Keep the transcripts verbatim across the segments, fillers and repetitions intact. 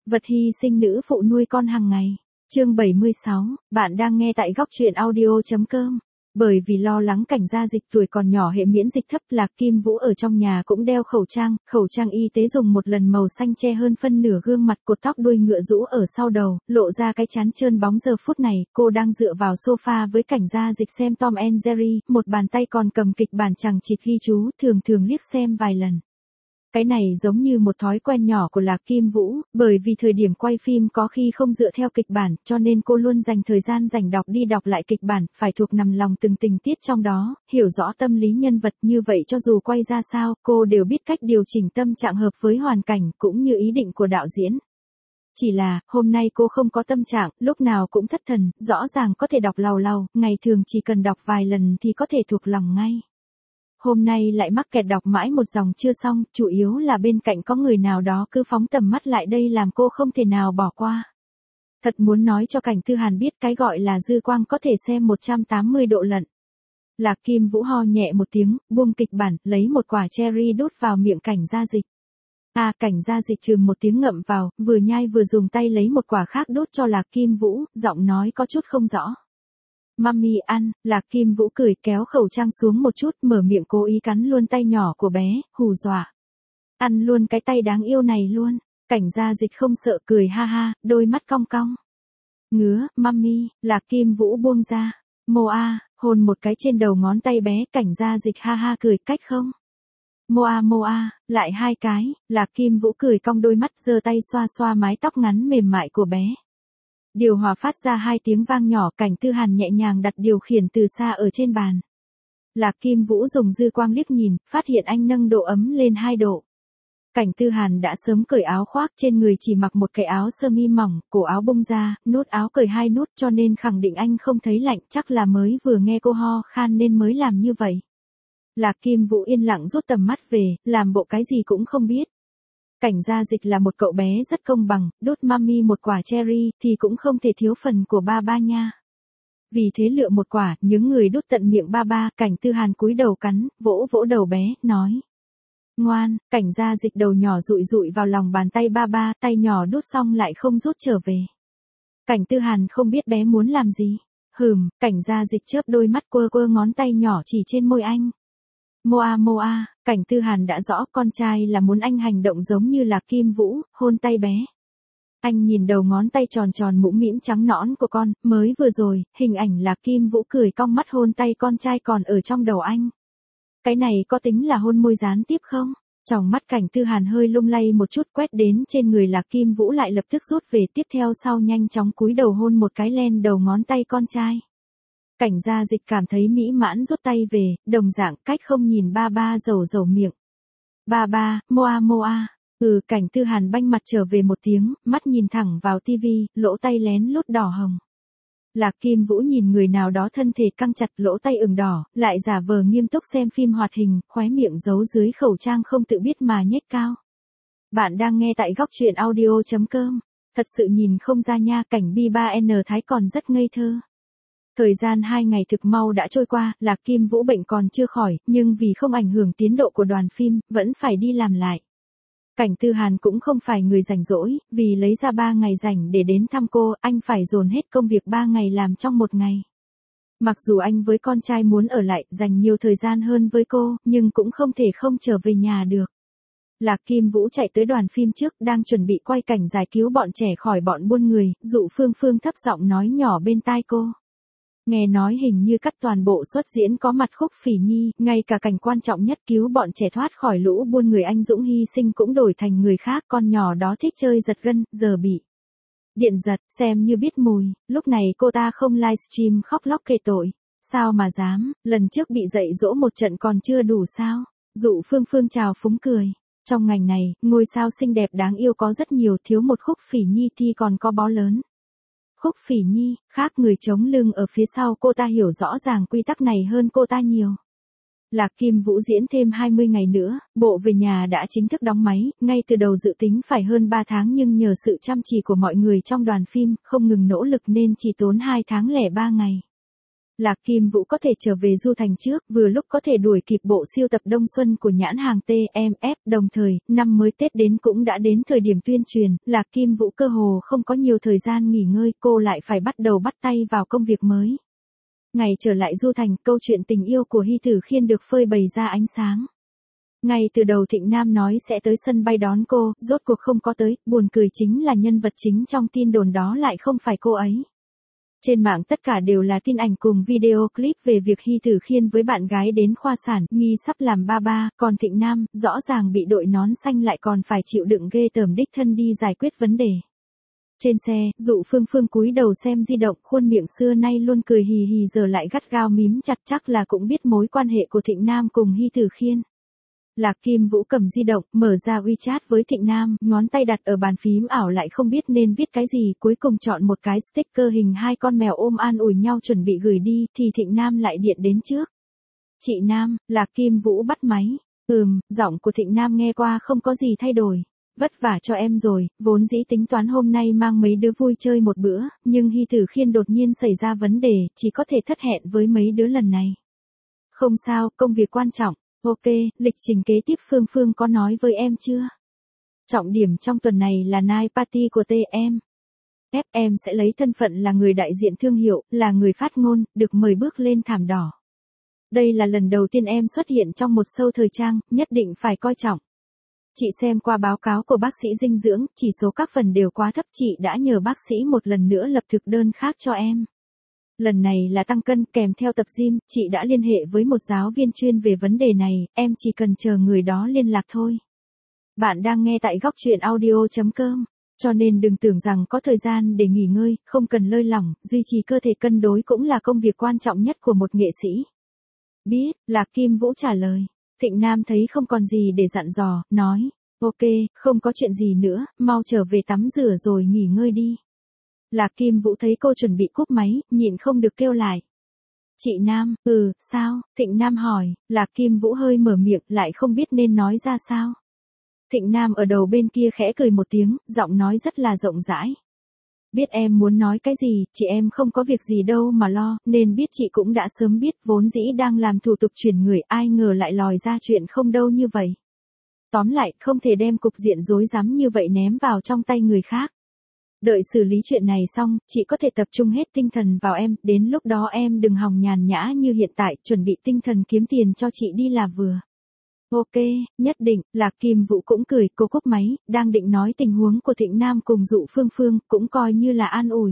Vật hy sinh nữ phụ nuôi con hàng ngày. Chương bảy mươi sáu, bạn đang nghe tại góc truyện audio.com. Bởi vì lo lắng Cảnh Gia Dịch tuổi còn nhỏ hệ miễn dịch thấp, Lạc Kim Vũ ở trong nhà cũng đeo khẩu trang, khẩu trang y tế dùng một lần màu xanh che hơn phân nửa gương mặt, cột tóc đuôi ngựa rũ ở sau đầu, lộ ra cái trán trơn bóng. Giờ phút này, cô đang dựa vào sofa với Cảnh Gia Dịch xem Tom and Jerry, một bàn tay còn cầm kịch bản chằng chịt ghi chú, thường thường liếc xem vài lần. Cái này giống như một thói quen nhỏ của Lạc Kim Vũ, bởi vì thời điểm quay phim có khi không dựa theo kịch bản, cho nên cô luôn dành thời gian rảnh đọc đi đọc lại kịch bản, phải thuộc nằm lòng từng tình tiết trong đó, hiểu rõ tâm lý nhân vật, như vậy cho dù quay ra sao, cô đều biết cách điều chỉnh tâm trạng hợp với hoàn cảnh, cũng như ý định của đạo diễn. Chỉ là, hôm nay cô không có tâm trạng, lúc nào cũng thất thần, rõ ràng có thể đọc làu làu, ngày thường chỉ cần đọc vài lần thì có thể thuộc lòng ngay. Hôm nay lại mắc kẹt đọc mãi một dòng chưa xong, chủ yếu là bên cạnh có người nào đó cứ phóng tầm mắt lại đây làm cô không thể nào bỏ qua. Thật muốn nói cho Cảnh Tư Hàn biết cái gọi là dư quang có thể xem một trăm tám mươi độ lận. Lạc Kim Vũ ho nhẹ một tiếng, buông kịch bản, lấy một quả cherry đút vào miệng Cảnh Gia Dịch. À, Cảnh Gia Dịch trừ một tiếng ngậm vào, vừa nhai vừa dùng tay lấy một quả khác đút cho Lạc Kim Vũ, giọng nói có chút không rõ. Mami ăn, Lạc Kim Vũ cười kéo khẩu trang xuống một chút, mở miệng cố ý cắn luôn tay nhỏ của bé, hù dọa. Ăn luôn cái tay đáng yêu này luôn. Cảnh Gia Dịch không sợ cười ha ha, đôi mắt cong cong. Ngứa, mami, Lạc Kim Vũ buông ra. Moa, hôn một cái trên đầu ngón tay bé, Cảnh Gia Dịch ha ha cười cách không. Moa Moa, lại hai cái, Lạc Kim Vũ cười cong đôi mắt giơ tay xoa xoa mái tóc ngắn mềm mại của bé. Điều hòa phát ra hai tiếng vang nhỏ, Cảnh Tư Hàn nhẹ nhàng đặt điều khiển từ xa ở trên bàn. Lạc Kim Vũ dùng dư quang liếc nhìn, phát hiện anh nâng độ ấm lên hai độ. Cảnh Tư Hàn đã sớm cởi áo khoác, trên người chỉ mặc một cái áo sơ mi mỏng, cổ áo bung ra, nút áo cởi hai nút, cho nên khẳng định anh không thấy lạnh, chắc là mới vừa nghe cô ho khan nên mới làm như vậy. Lạc Kim Vũ yên lặng rút tầm mắt về, làm bộ cái gì cũng không biết. Cảnh Gia Dịch là một cậu bé rất công bằng, đút mami một quả cherry thì cũng không thể thiếu phần của ba ba nha. Vì thế lựa một quả, những người đút tận miệng ba ba, Cảnh Tư Hàn cúi đầu cắn, vỗ vỗ đầu bé, nói. Ngoan, Cảnh Gia Dịch đầu nhỏ dụi dụi vào lòng bàn tay ba ba, tay nhỏ đút xong lại không rút trở về. Cảnh Tư Hàn không biết bé muốn làm gì. Hừm, Cảnh Gia Dịch chớp đôi mắt quơ quơ ngón tay nhỏ chỉ trên môi anh. Moa Moa, Cảnh Tư Hàn đã rõ con trai là muốn anh hành động giống như Lạc Kim Vũ, hôn tay bé. Anh nhìn đầu ngón tay tròn tròn mũm mĩm trắng nõn của con, mới vừa rồi, hình ảnh Lạc Kim Vũ cười cong mắt hôn tay con trai còn ở trong đầu anh. Cái này có tính là hôn môi gián tiếp không? Tròng mắt Cảnh Tư Hàn hơi lung lay một chút, quét đến trên người Lạc Kim Vũ lại lập tức rút về, tiếp theo sau nhanh chóng cúi đầu hôn một cái len đầu ngón tay con trai. Cảnh Gia Dịch cảm thấy mỹ mãn rút tay về, đồng dạng cách không nhìn ba ba dầu dầu miệng. Ba ba, Moa Moa, ừ, Cảnh Tư Hàn banh mặt trở về một tiếng, mắt nhìn thẳng vào tivi, lỗ tay lén lút đỏ hồng. Lạc Kim Vũ nhìn người nào đó thân thể căng chặt, lỗ tay ửng đỏ, lại giả vờ nghiêm túc xem phim hoạt hình, khóe miệng giấu dưới khẩu trang không tự biết mà nhếch cao. Bạn đang nghe tại góc truyện audio.com. Thật sự nhìn không ra nha, Cảnh B ba N Thái còn rất ngây thơ. Thời gian hai ngày thực mau đã trôi qua, Lạc Kim Vũ bệnh còn chưa khỏi, nhưng vì không ảnh hưởng tiến độ của đoàn phim, vẫn phải đi làm lại. Cảnh Tư Hàn cũng không phải người rảnh rỗi, vì lấy ra ba ngày rảnh để đến thăm cô, anh phải dồn hết công việc ba ngày làm trong một ngày. Mặc dù anh với con trai muốn ở lại, dành nhiều thời gian hơn với cô, nhưng cũng không thể không trở về nhà được. Lạc Kim Vũ chạy tới đoàn phim trước, đang chuẩn bị quay cảnh giải cứu bọn trẻ khỏi bọn buôn người, Dụ Phương Phương thấp giọng nói nhỏ bên tai cô. Nghe nói hình như cắt toàn bộ xuất diễn có mặt Khúc Phỉ Nhi, ngay cả cảnh quan trọng nhất cứu bọn trẻ thoát khỏi lũ buôn người anh dũng hy sinh cũng đổi thành người khác, con nhỏ đó thích chơi giật gân, giờ bị điện giật, xem như biết mùi, lúc này cô ta không livestream khóc lóc kể tội. Sao mà dám, lần trước bị dạy dỗ một trận còn chưa đủ sao? Dụ Phương Phương chào phúng cười. Trong ngành này, ngôi sao xinh đẹp đáng yêu có rất nhiều, thiếu một Khúc Phỉ Nhi thì còn có bó lớn. Khúc Phỉ Nhi, khác người chống lưng ở phía sau cô ta hiểu rõ ràng quy tắc này hơn cô ta nhiều. Lạc Kim Vũ diễn thêm hai mươi ngày nữa, bộ về nhà đã chính thức đóng máy, ngay từ đầu dự tính phải hơn ba tháng nhưng nhờ sự chăm chỉ của mọi người trong đoàn phim, không ngừng nỗ lực nên chỉ tốn hai tháng lẻ ba ngày. Lạc Kim Vũ có thể trở về Du Thành trước, vừa lúc có thể đuổi kịp bộ siêu tập đông xuân của nhãn hàng tê em ép, đồng thời, năm mới Tết đến cũng đã đến thời điểm tuyên truyền, Lạc Kim Vũ cơ hồ không có nhiều thời gian nghỉ ngơi, cô lại phải bắt đầu bắt tay vào công việc mới. Ngày trở lại Du Thành, câu chuyện tình yêu của Hy Tử Khiên được phơi bày ra ánh sáng. Ngay từ đầu Thịnh Nam nói sẽ tới sân bay đón cô, rốt cuộc không có tới, buồn cười chính là nhân vật chính trong tin đồn đó lại không phải cô ấy. Trên mạng tất cả đều là tin ảnh cùng video clip về việc Hy Tử Khiên với bạn gái đến khoa sản, nghi sắp làm ba ba, còn Thịnh Nam, rõ ràng bị đội nón xanh lại còn phải chịu đựng ghê tởm đích thân đi giải quyết vấn đề. Trên xe, Dụ Phương Phương cúi đầu xem di động, khuôn miệng xưa nay luôn cười hì hì giờ lại gắt gao mím chặt, chắc là cũng biết mối quan hệ của Thịnh Nam cùng Hy Tử Khiên. Lạc Kim Vũ cầm di động, mở ra WeChat với Thịnh Nam, ngón tay đặt ở bàn phím ảo lại không biết nên viết cái gì, cuối cùng chọn một cái sticker hình hai con mèo ôm an ủi nhau chuẩn bị gửi đi, thì Thịnh Nam lại điện đến trước. Chị Nam, Lạc Kim Vũ bắt máy. Ừm, giọng của Thịnh Nam nghe qua không có gì thay đổi. Vất vả cho em rồi, vốn dĩ tính toán hôm nay mang mấy đứa vui chơi một bữa, nhưng Hy Tử Khiên đột nhiên xảy ra vấn đề, chỉ có thể thất hẹn với mấy đứa lần này. Không sao, công việc quan trọng. Ok, lịch trình kế tiếp Phương Phương có nói với em chưa? Trọng điểm trong tuần này là night party của tê em ép, em sẽ lấy thân phận là người đại diện thương hiệu, là người phát ngôn, được mời bước lên thảm đỏ. Đây là lần đầu tiên em xuất hiện trong một show thời trang, nhất định phải coi trọng. Chị xem qua báo cáo của bác sĩ dinh dưỡng, chỉ số các phần đều quá thấp, chị đã nhờ bác sĩ một lần nữa lập thực đơn khác cho em. Lần này là tăng cân kèm theo tập gym, chị đã liên hệ với một giáo viên chuyên về vấn đề này, em chỉ cần chờ người đó liên lạc thôi. Bạn đang nghe tại góc truyện audio chấm com, cho nên đừng tưởng rằng có thời gian để nghỉ ngơi, không cần lơi lỏng, duy trì cơ thể cân đối cũng là công việc quan trọng nhất của một nghệ sĩ. Biết, Lạc Kim Vũ trả lời. Thịnh Nam thấy không còn gì để dặn dò, nói, ok, không có chuyện gì nữa, mau trở về tắm rửa rồi nghỉ ngơi đi. Lạc Kim Vũ thấy cô chuẩn bị cúp máy, nhịn không được kêu lại. Chị Nam, ừ, sao? Thịnh Nam hỏi, Lạc Kim Vũ hơi mở miệng lại không biết nên nói ra sao. Thịnh Nam ở đầu bên kia khẽ cười một tiếng, giọng nói rất là rộng rãi. Biết em muốn nói cái gì, chị em không có việc gì đâu mà lo, nên biết chị cũng đã sớm biết, vốn dĩ đang làm thủ tục chuyển người, ai ngờ lại lòi ra chuyện không đâu như vậy. Tóm lại, không thể đem cục diện rối rắm như vậy ném vào trong tay người khác. Đợi xử lý chuyện này xong, chị có thể tập trung hết tinh thần vào em, đến lúc đó em đừng hòng nhàn nhã như hiện tại, chuẩn bị tinh thần kiếm tiền cho chị đi là vừa. Ok, nhất định, Lạc Kim Vũ cũng cười, cô cúp máy, đang định nói tình huống của Thịnh Nam cùng Dụ Phương Phương, cũng coi như là an ủi.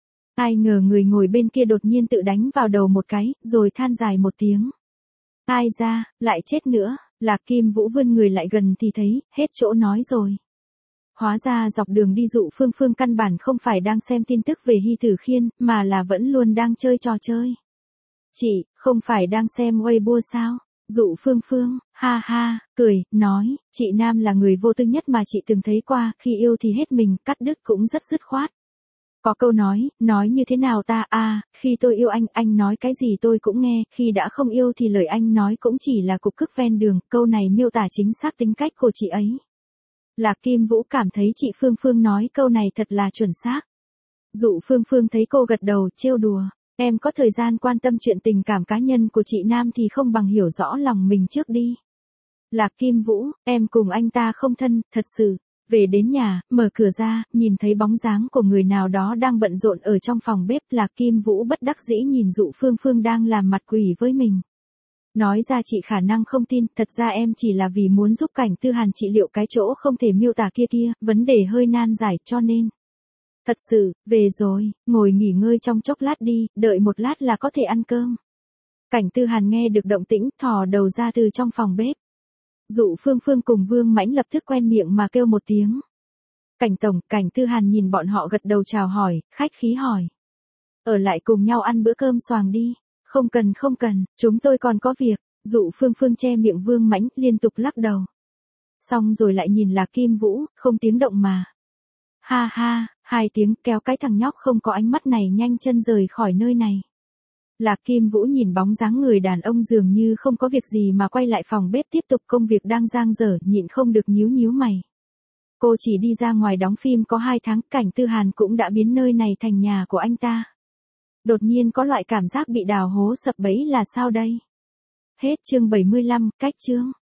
Ai ngờ người ngồi bên kia đột nhiên tự đánh vào đầu một cái, rồi than dài một tiếng. Ai ra, lại chết nữa, Lạc Kim Vũ vươn người lại gần thì thấy, hết chỗ nói rồi. Hóa ra dọc đường đi Dụ Phương Phương căn bản không phải đang xem tin tức về Hy Tử Khiên, mà là vẫn luôn đang chơi trò chơi. Chị, không phải đang xem Weibo sao? Dụ Phương Phương, ha ha, cười, nói, chị Nam là người vô tư nhất mà chị từng thấy qua, khi yêu thì hết mình, cắt đứt cũng rất dứt khoát. Có câu nói, nói như thế nào ta, à, khi tôi yêu anh, anh nói cái gì tôi cũng nghe, khi đã không yêu thì lời anh nói cũng chỉ là cục cức ven đường, câu này miêu tả chính xác tính cách của chị ấy. Lạc Kim Vũ cảm thấy chị Phương Phương nói câu này thật là chuẩn xác. Dụ Phương Phương thấy cô gật đầu, trêu đùa. Em có thời gian quan tâm chuyện tình cảm cá nhân của chị Nam thì không bằng hiểu rõ lòng mình trước đi. Lạc Kim Vũ, em cùng anh ta không thân, thật sự. Về đến nhà, mở cửa ra, nhìn thấy bóng dáng của người nào đó đang bận rộn ở trong phòng bếp. Lạc Kim Vũ bất đắc dĩ nhìn Dụ Phương Phương đang làm mặt quỷ với mình. Nói ra chị khả năng không tin, thật ra em chỉ là vì muốn giúp Cảnh Tư Hàn trị liệu cái chỗ không thể miêu tả kia kia, vấn đề hơi nan giải cho nên. Thật sự, về rồi, ngồi nghỉ ngơi trong chốc lát đi, đợi một lát là có thể ăn cơm. Cảnh Tư Hàn nghe được động tĩnh, thò đầu ra từ trong phòng bếp. Dụ Phương Phương cùng Vương Mãnh lập tức quen miệng mà kêu một tiếng. Cảnh Tổng, Cảnh Tư Hàn nhìn bọn họ gật đầu chào hỏi, khách khí hỏi. Ở lại cùng nhau ăn bữa cơm xoàng đi. Không cần không cần, chúng tôi còn có việc. Dụ Phương Phương che miệng Vương Mãnh, liên tục lắc đầu. Xong rồi lại nhìn Lạc Kim Vũ, không tiếng động mà. Ha ha, hai tiếng kéo cái thằng nhóc không có ánh mắt này nhanh chân rời khỏi nơi này. Lạc Kim Vũ nhìn bóng dáng người đàn ông dường như không có việc gì mà quay lại phòng bếp tiếp tục công việc đang dang dở, nhịn không được nhíu nhíu mày. Cô chỉ đi ra ngoài đóng phim có hai tháng, Cảnh Tư Hàn cũng đã biến nơi này thành nhà của anh ta. Đột nhiên có loại cảm giác bị đào hố sập bẫy là sao đây? Hết chương bảy mươi lăm, cách chương.